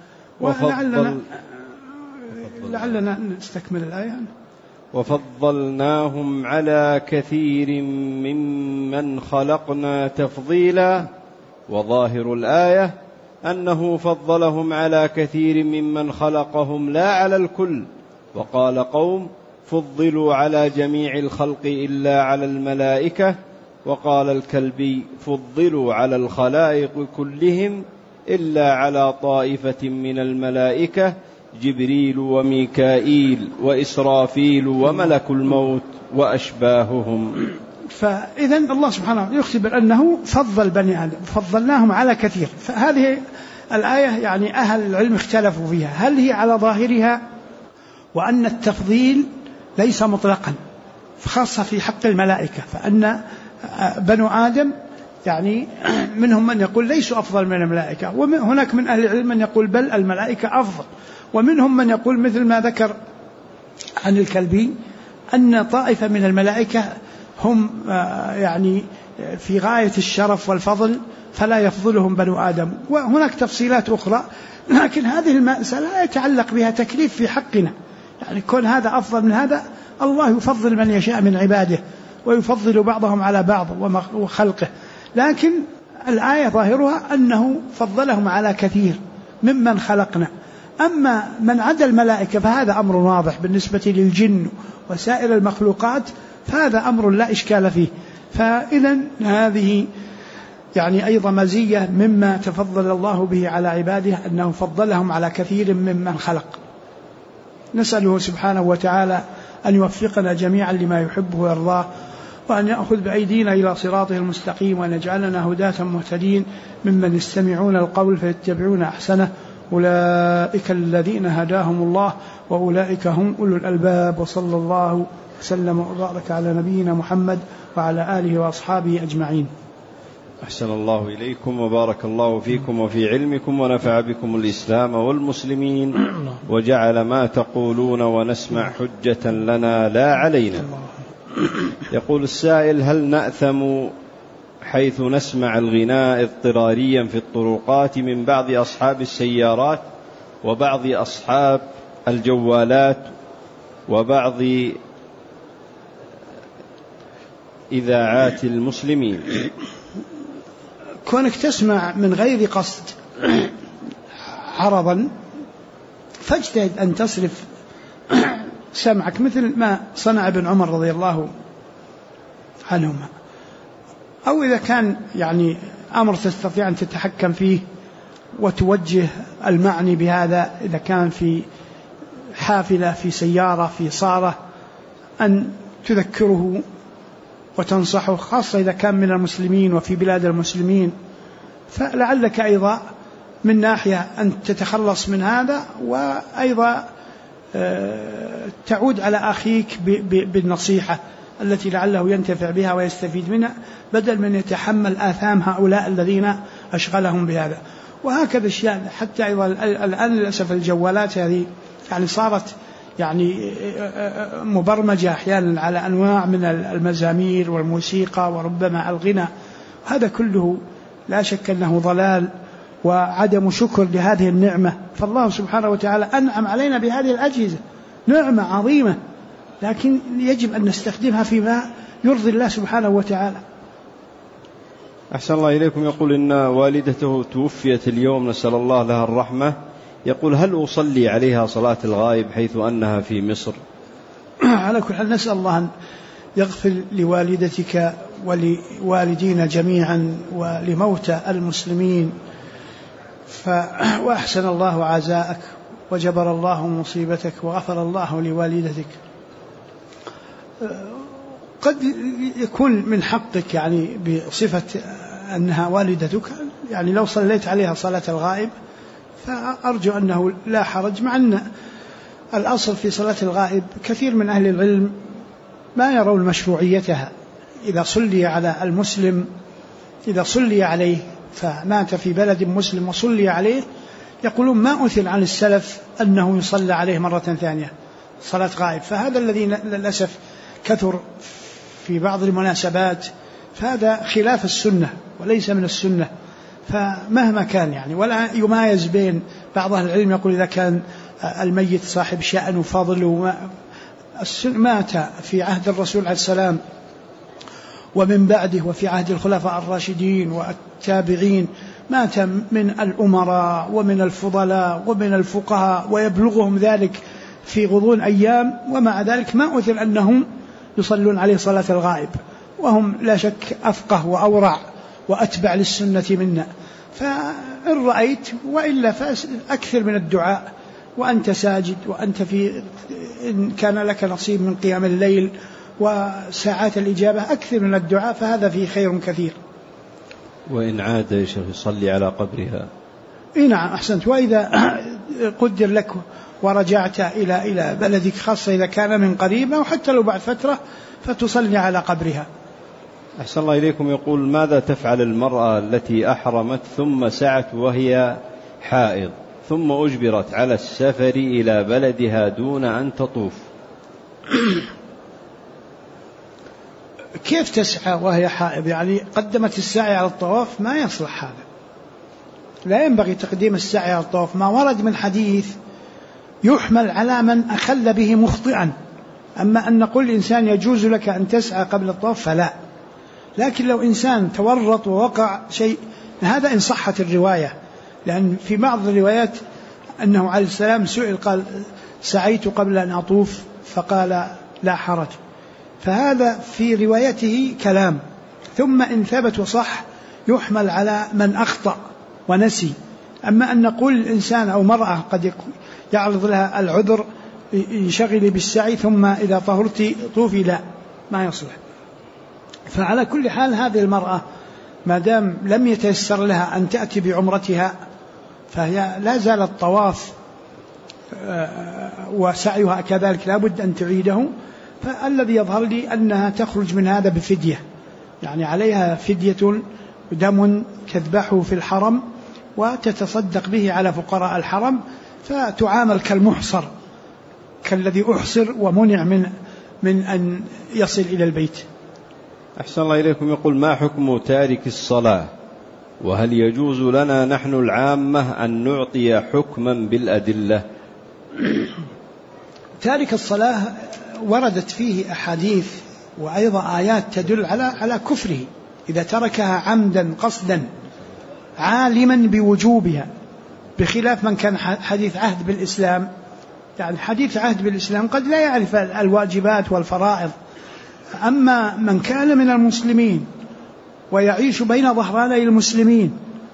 لعلنا نستكمل الآية. وفضلناهم على كثير ممن خلقنا تفضيلا. وظاهر الآية أنه فضلهم على كثير ممن خلقهم لا على الكل. وقال قوم: فضلوا على جميع الخلق إلا على الملائكة. وقال الكلبي: فضلوا على الخلائق كلهم إلا على طائفة من الملائكة، جبريل وميكائيل وإسرافيل وملك الموت وأشباههم. فإذا الله سبحانه وتعالى يخبر أنه فضل بني آدم، فضلناهم على كثير. فهذه الآية يعني أهل العلم اختلفوا فيها، هل هي على ظاهرها وأن التفضيل ليس مطلقا خاصة في حق الملائكة، فأن بنو آدم يعني منهم من يقول ليسوا أفضل من الملائكة، وهناك من أهل العلم من يقول بل الملائكة أفضل، ومنهم من يقول مثل ما ذكر عن الكلبي أن طائفة من الملائكة هم يعني في غاية الشرف والفضل فلا يفضلهم بنو آدم. وهناك تفصيلات أخرى، لكن هذه المسألة يتعلق بها تكليف في حقنا، يعني كون هذا أفضل من هذا، الله يفضل من يشاء من عباده، ويفضل بعضهم على بعض وخلقه، لكن الآية ظاهرها أنه فضلهم على كثير ممن خلقنا. أما من عدا الملائكة فهذا أمر واضح بالنسبة للجن وسائر المخلوقات، فهذا أمر لا إشكال فيه. فإذا هذه يعني أيضا مزية مما تفضل الله به على عباده، أنه فضلهم على كثير ممن خلق. نسأله سبحانه وتعالى أن يوفقنا جميعا لما يحبه ويرضاه، وأن يأخذ بأيدينا إلى صراطه المستقيم، وأن يجعلنا هداة مهتدين ممن يستمعون القول فيتبعون أحسنه. أولئك الذين هداهم الله وأولئك هم أولو الألباب. وصلى الله وسلم وبارك على نبينا محمد وعلى آله وأصحابه أجمعين. أحسن الله إليكم وبارك الله فيكم وفي علمكم، ونفع بكم الإسلام والمسلمين، وجعل ما تقولون ونسمع حجة لنا لا علينا. يقول السائل: هل نأثم حيث نسمع الغناء اضطراريا في الطرقات من بعض أصحاب السيارات وبعض أصحاب الجوالات وبعض إذاعات المسلمين؟ كونك تسمع من غير قصد عرضا فاجتهد أن تصرف سمعك، مثل ما صنع ابن عمر رضي الله عنهما. أو إذا كان يعني أمر تستطيع أن تتحكم فيه وتوجه المعني بهذا، إذا كان في حافلة، في سيارة، في صارة، أن تذكره وتنصحه، خاصة إذا كان من المسلمين وفي بلاد المسلمين. فلعلك أيضا من ناحية أن تتخلص من هذا، وأيضا تعود على أخيك بالنصيحة التي لعله ينتفع بها ويستفيد منها، بدل من يتحمل آثام هؤلاء الذين أشغلهم بهذا. وهكذا أشياء حتى أيضا الآن للأسف الجوالات هذه يعني صارت يعني مبرمجة أحيانا على أنواع من المزامير والموسيقى وربما الغنى. هذا كله لا شك أنه ضلال وعدم شكر لهذه النعمة. فالله سبحانه وتعالى أنعم علينا بهذه الأجهزة، نعمة عظيمة، لكن يجب أن نستخدمها فيما يرضي الله سبحانه وتعالى. أحسن الله إليكم. يقول إن والدته توفيت اليوم، نسأل الله لها الرحمة. يقول: هل أصلي عليها صلاة الغائب حيث أنها في مصر؟ على كل حال نسأل الله أن يغفر لوالدتك ولوالدينا جميعا ولموتى المسلمين، وأحسن الله عزاءك وجبر الله مصيبتك وغفر الله لوالدتك. قد يكون من حقك يعني بصفة أنها والدتك، يعني لو صليت عليها صلاة الغائب فأرجو أنه لا حرج، مع أن الأصل في صلاة الغائب كثير من أهل العلم ما يرون مشروعيتها. إذا صلي على المسلم، إذا صلي عليه فمات في بلد مسلم وصلي عليه، يقولون ما أثر عن السلف أنه يصلى عليه مرة ثانية صلاة غائب. فهذا الذي للأسف كثر في بعض المناسبات، فهذا خلاف السنة وليس من السنة. فمهما كان يعني، ولا يمايز بين بعض أهل العلم يقول إذا كان الميت صاحب شأن وفضل مات في عهد الرسول عليه السلام ومن بعده وفي عهد الخلفاء الراشدين والتابعين، مات من الأمراء ومن الفضلاء ومن الفقهاء ويبلغهم ذلك في غضون أيام، ومع ذلك ما أثر أنهم يصلون عليه صلاة الغائب، وهم لا شك أفقه وأورع وأتبع للسنة منا. فإن رأيت وإلا فأكثر من الدعاء وأنت ساجد، وأنت إن كان لك نصيب من قيام الليل وساعات الإجابة أكثر من الدعاء، فهذا فيه خير كثير. وإن عاد يا شيخ يصلي على قبرها؟ نعم أحسنت. وإذا قدر لك ورجعت إلى بلدك، خاصة إذا كان من قريب أو حتى لو بعد فترة، فتصلي على قبرها. أحسن الله إليكم. يقول: ماذا تفعل المرأة التي أحرمت ثم سعت وهي حائض ثم أجبرت على السفر إلى بلدها دون أن تطوف؟ كيف تسعى وهي حائض؟ يعني قدمت السعي على الطواف، ما يصلح هذا، لا ينبغي تقديم السعي على الطواف. ما ورد من حديث يحمل على من أخل به مخطئا، أما أن نقول الإنسان يجوز لك أن تسعى قبل الطواف فلا. لكن لو إنسان تورط ووقع شيء، هذا إن صحت الرواية، لأن في بعض الروايات أنه عليه السلام سئل قال سعيت قبل أن أطوف فقال لا حرج، فهذا في روايته كلام. ثم إن ثبت وصح يحمل على من أخطأ ونسي. أما أن نقول الإنسان أو مرأة قد يعرض لها العذر ينشغل بالسعي ثم إذا طهرت طوفي، لا، ما يصلح. فعلى كل حال هذه المرأة ما دام لم يتيسر لها أن تأتي بعمرتها فهي لا زال الطواف وسعيها كذلك لا بد أن تعيده. فالذي يظهر لي أنها تخرج من هذا بفدية، يعني عليها فدية دم تذبحه في الحرم وتتصدق به على فقراء الحرم، فتعامل كالمحصر، كالذي أحصر ومنع من أن يصل إلى البيت. أحسن الله إليكم. يقول ما حكم تارك الصلاة، وهل يجوز لنا نحن العامة أن نعطي حكما بالأدلة؟ تارك الصلاة وردت فيه أحاديث وأيضا آيات تدل على كفره إذا تركها عمدا قصدا عالما بوجوبها، بخلاف من كان حديث عهد بالإسلام. يعني حديث عهد بالإسلام قد لا يعرف الواجبات والفرائض. أما من كان من المسلمين ويعيش بين ظهراني المسلمين،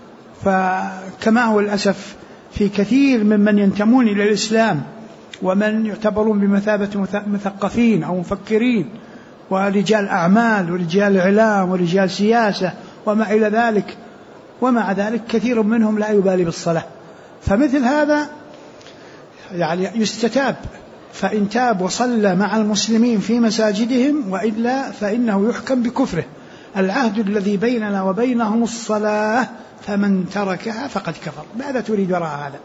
فكما هو الأسف في كثير ممن ينتمون إلى الإسلام ومن يعتبرون بمثابة مثقفين أو مفكرين ورجال أعمال ورجال إعلام ورجال سياسة وما إلى ذلك، ومع ذلك كثير منهم لا يبالي بالصلاة. فمثل هذا يعني يستتاب، فإن تاب وصلى مع المسلمين في مساجدهم، وإلا فإنه يحكم بكفره. العهد الذي بيننا وبينهم الصلاة، فمن تركها فقد كفر. ماذا تريد وراء هذا؟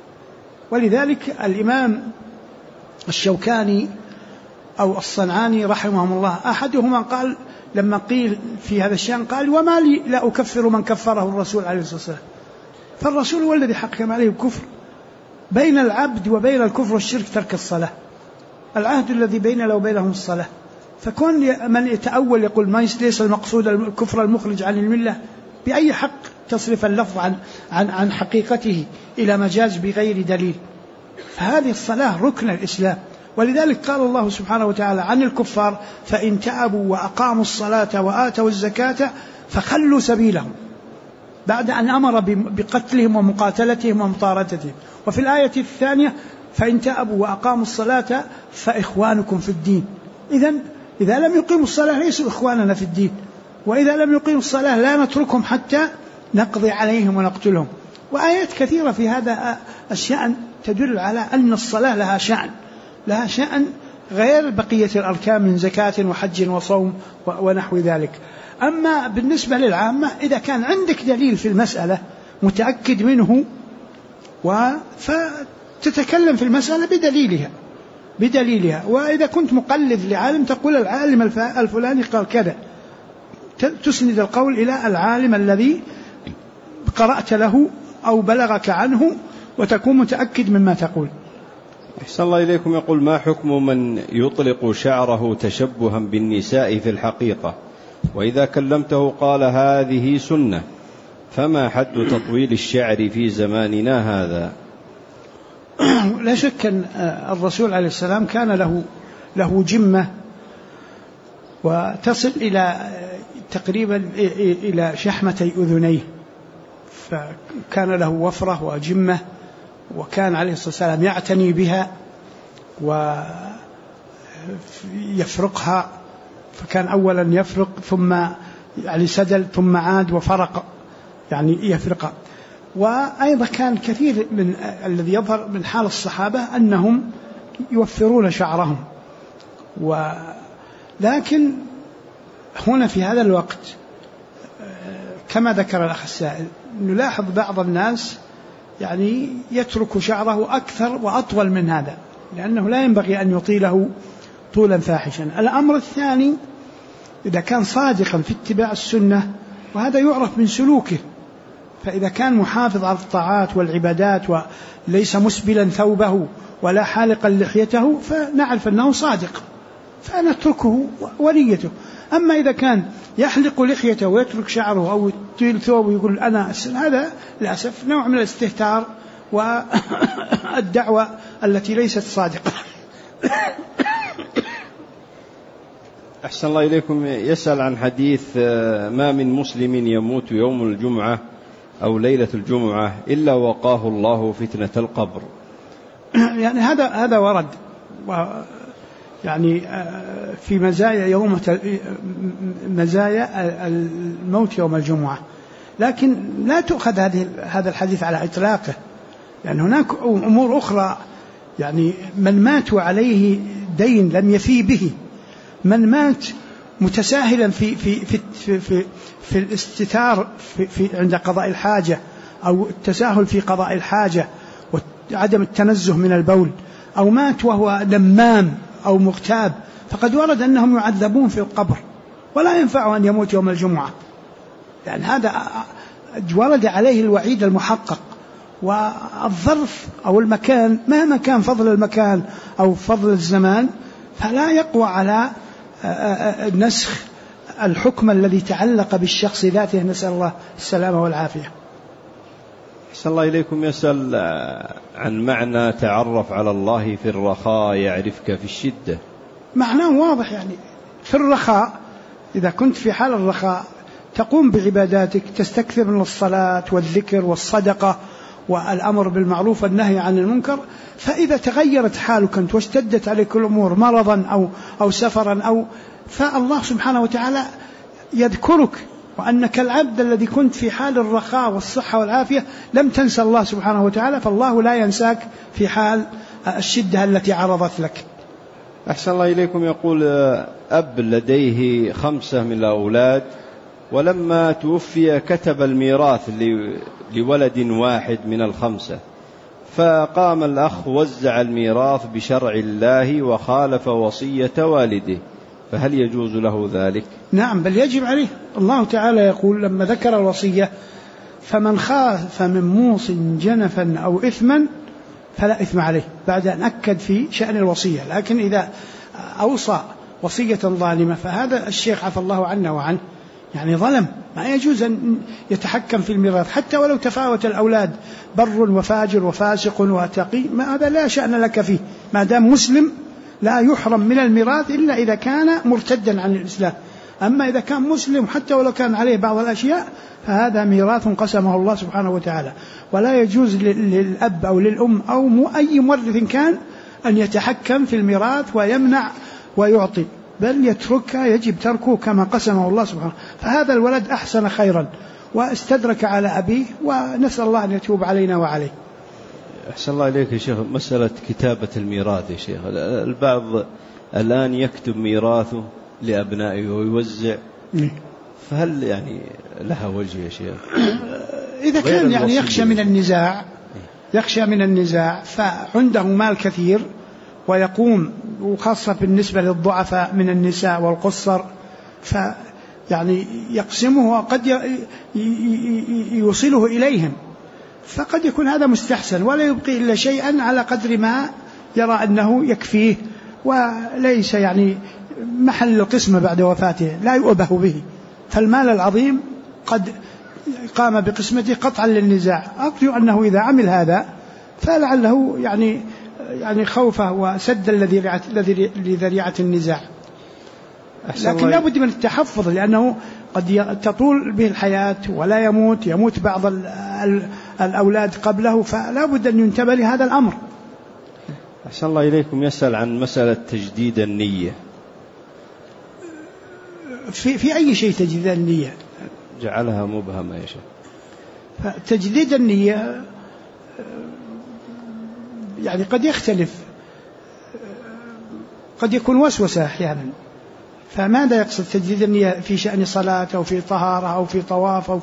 ولذلك الإمام الشوكاني أو الصنعاني رحمهم الله أحدهما قال لما قيل في هذا الشأن قال وما لي لا أكفر من كفره الرسول عليه الصلاة والسلام. فالرسول هو الذي حكم عليه الكفر. بين العبد وبين الكفر والشرك ترك الصلاة، العهد الذي بيننا وبينهم الصلاة. فكون من يتأول يقول ما ليس المقصود الكفر المخرج عن الملة، بأي حق تصرف اللفظ عن حقيقته إلى مجاز بغير دليل؟ فهذه الصلاة ركن الإسلام. ولذلك قال الله سبحانه وتعالى عن الكفار فإن تابوا وأقاموا الصلاة وآتوا الزكاة فخلوا سبيلهم، بعد أن أمر بقتلهم ومقاتلتهم ومطاردتهم. وفي الآية الثانية فإن تابوا وأقاموا الصلاة فإخوانكم في الدين. إذا لم يقيموا الصلاة ليسوا إخواننا في الدين، وإذا لم يقيموا الصلاة لا نتركهم حتى نقضي عليهم ونقتلهم. وآيات كثيرة في هذا الشأن تدل على أن الصلاة لها شأن غير بقية الأركان من زكاة وحج وصوم ونحو ذلك. أما بالنسبة للعامة إذا كان عندك دليل في المسألة متأكد منه فتتكلم في المسألة بدليلها. وإذا كنت مقلد لعالم تقول العالم الفلاني قال كذا، تسند القول إلى العالم الذي قرأت له أو بلغك عنه وتكون متأكد مما تقول. أحسن الله إليكم. يقول ما حكم من يطلق شعره تشبها بالنساء في الحقيقة، وإذا كلمته قال هذه سنة، فما حد تطويل الشعر في زماننا هذا؟ لا شك أن الرسول عليه السلام كان له جمة وتصل إلى تقريبا إلى شحمتي أذنيه، فكان له وفرة وجمة، وكان عليه الصلاة والسلام يعتني بها ويفرقها. فكان أولا يفرق ثم يعني سدل ثم عاد وفرق، يعني يفرقها. وأيضا كان كثير من الذي يظهر من حال الصحابة أنهم يوفرون شعرهم. لكن هنا في هذا الوقت كما ذكر الأخ السائل نلاحظ بعض الناس يعني يترك شعره أكثر وأطول من هذا، لأنه لا ينبغي أن يطيله طولا فاحشا. الأمر الثاني إذا كان صادقا في اتباع السنة، وهذا يعرف من سلوكه، فإذا كان محافظ على الطاعات والعبادات وليس مسبلا ثوبه ولا حالقا لحيته فنعرف أنه صادق فنتركه ونيته. أما إذا كان يحلق لحيته ويترك شعره أو يطيل ثوبه ويقول أنا أسلم، هذا للأسف نوع من الاستهتار والدعوة التي ليست صادقة. أحسن الله إليكم. يسأل عن حديث ما من مسلم يموت يوم الجمعة أو ليلة الجمعة إلا وقاه الله فتنة القبر. يعني هذا ورد، يعني في مزايا الموت يوم الجمعة، لكن لا تؤخذ هذا الحديث على إطلاقه، يعني هناك أمور أخرى. يعني من مات وعليه دين لم يفي به، من مات متساهلا في الاستتار عند قضاء الحاجة أو التساهل في قضاء الحاجة وعدم التنزه من البول، أو مات وهو لمام أو مغتاب، فقد ورد أنهم يعذبون في القبر ولا ينفع أن يموت يوم الجمعة، يعني هذا ورد عليه الوعيد المحقق. والظرف أو المكان مهما كان فضل المكان أو فضل الزمان فلا يقوى على نسخ الحكم الذي تعلق بالشخص ذاته، نسأل الله السلامة والعافية. أحسن الله إليكم. يسأل عن معنى تعرف على الله في الرخاء يعرفك في الشدة. معناه واضح، يعني في الرخاء إذا كنت في حال الرخاء تقوم بعباداتك، تستكثر من الصلاة والذكر والصدقة والأمر بالمعروف والنهي عن المنكر. فإذا تغيرت حالك أنت واشتدت عليك الأمور مرضا أو سفرا فالله سبحانه وتعالى يذكرك، وأنك العبد الذي كنت في حال الرخاء والصحة والعافية لم تنسى الله سبحانه وتعالى، فالله لا ينساك في حال الشدة التي عرضت لك. أحسن الله إليكم. يقول أب لديه 5 من الأولاد، ولما توفي كتب الميراث لولد واحد من 5، فقام الأخ وزع الميراث بشرع الله وخالف وصية والده، فهل يجوز له ذلك؟ نعم، بل يجب عليه. الله تعالى يقول لما ذكر الوصية: فمن خاف من موص جنفا أو إثما فلا إثم عليه، بعد أن أكد في شأن الوصية. لكن إذا أوصى وصية ظالمة فهذا الشيخ عفى الله عنا وعنه يعني ظلم، ما يجوز أن يتحكم في الميراث حتى ولو تفاوت الأولاد، بر وفاجر وفاسق وتقي، ما هذا لا شأن لك فيه، ما دام مسلم لا يحرم من الميراث إلا إذا كان مرتدا عن الإسلام. أما إذا كان مسلم حتى ولو كان عليه بعض الأشياء فهذا ميراث قسمه الله سبحانه وتعالى، ولا يجوز للأب أو للأم أو أي مورث كان أن يتحكم في الميراث ويمنع ويعطي، بل يتركها، يجب تركه كما قسمه الله سبحانه. فهذا الولد أحسن خيرا واستدرك على أبيه، ونسأل الله أن يتوب علينا وعليه. أحسن الله إليك يا شيخ. مسألة كتابة الميراث يا شيخ، البعض الآن يكتب ميراثه لأبنائه ويوزع، فهل يعني لها وجه يا شيخ؟ إذا كان يعني يخشى من النزاع فعنده مال كثير ويقوم، وخاصة بالنسبة للضعفاء من النساء والقصر، فيعني يقسمه وقد يوصله إليهم، فقد يكون هذا مستحسن، ولا يبقي إلا شيئا على قدر ما يرى أنه يكفيه، وليس يعني محل القسمة بعد وفاته، لا يؤبه به. فالمال العظيم قد قام بقسمته قطعا للنزاع. أرجو أنه إذا عمل هذا فلعله يعني خوفه وسد لذريعة النزاع، لكن لا بد من التحفظ، لأنه قد تطول به الحياة ولا يموت بعض الأولاد قبله، فلا بد أن ينتبه لهذا الأمر. أحسن الله إليكم. يسأل عن مسألة تجديد النية. في أي شيء تجديد النية؟ جعلها مبهمة يا شيخ. تجديد النية يعني قد يختلف، قد يكون وسوسة أحيانا، فماذا يقصد تجديد النية؟ في شأن صلاة أو في طهارة أو في طواف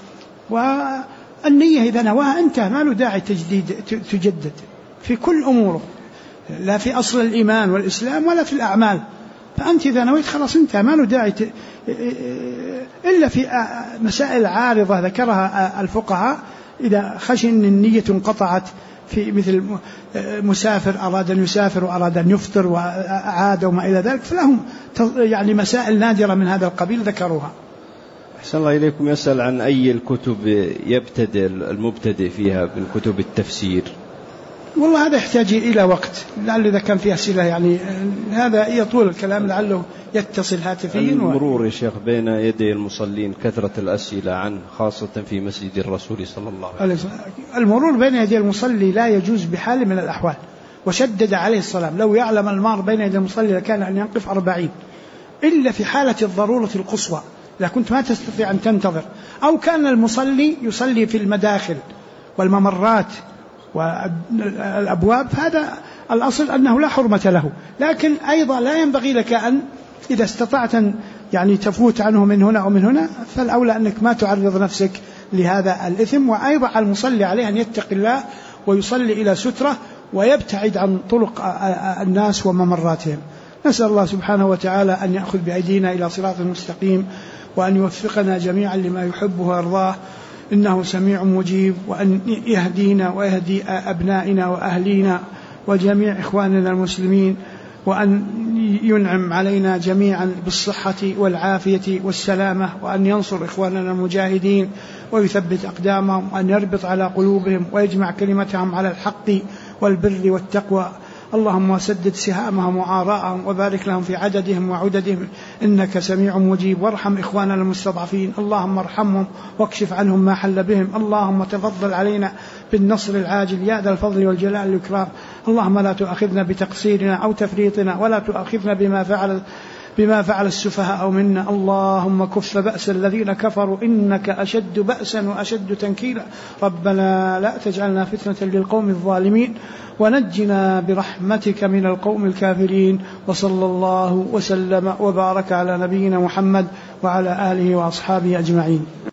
والنية إذا نواها انتهى، ما له داعي تجدد في كل أموره، لا في أصل الإيمان والإسلام ولا في الأعمال. فأنت إذا نويت خلاص انتهى، ما له داعي إلا في مسائل عارضة ذكرها الفقهاء إذا خشي أن النية انقطعت في مثل مسافر أراد أن يسافر وأراد أن يفطر وأعاد وما إلى ذلك، فلهم يعني مسائل نادرة من هذا القبيل ذكروها. أحسن الله إليكم. يسأل عن أي الكتب يبتدئ المبتدئ فيها من كتب التفسير؟ والله هذا يحتاج إلى وقت، لعل إذا كان فيه أسئلة يعني هذا يطول الكلام، لعله يتصل هاتفيا. المرور يا شيخ بين يدي المصلين كثرة الأسئلة عنه خاصة في مسجد الرسول صلى الله عليه وسلم. المرور بين يدي المصلي لا يجوز بحال من الأحوال، وشدد عليه السلام لو يعلم المار بين يدي المصلي لكان أن ينقف 40 إلا في حالة الضرورة القصوى، إذا كنت ما تستطيع أن تنتظر، أو كان المصلي يصلي في المداخل والممرات والأبواب، هذا الأصل أنه لا حرمة له. لكن أيضا لا ينبغي لك أن إذا استطعت أن يعني تفوت عنه من هنا أو من هنا، فالأولى أنك ما تعرض نفسك لهذا الإثم. وأيضا على المصلي عليه أن يتقي الله ويصلي إلى سترة ويبتعد عن طرق الناس وممراتهم. نسأل الله سبحانه وتعالى أن يأخذ بأيدينا إلى صراط مستقيم، وأن يوفقنا جميعا لما يحبه ويرضاه، إنه سميع مجيب، وأن يهدينا ويهدي أبنائنا وأهلينا وجميع إخواننا المسلمين، وأن ينعم علينا جميعا بالصحة والعافية والسلامة، وأن ينصر إخواننا المجاهدين ويثبت أقدامهم، وأن يربط على قلوبهم ويجمع كلمتهم على الحق والبر والتقوى. اللهم سدد سهامهم وآراءهم وبارك لهم في عددهم وعددهم إنك سميع مجيب. وارحم إخواننا المستضعفين، اللهم ارحمهم واكشف عنهم ما حل بهم. اللهم تفضل علينا بالنصر العاجل يا ذا الفضل والجلال والإكرام. اللهم لا تؤاخذنا بتقصيرنا أو تفريطنا، ولا تؤاخذنا بما فعل السفهاء منا. اللهم كف بأس الذين كفروا إنك أشد بأسا وأشد تنكيلا. ربنا لا تجعلنا فتنة للقوم الظالمين، ونجنا برحمتك من القوم الكافرين. وصلى الله وسلم وبارك على نبينا محمد وعلى آله وأصحابه أجمعين.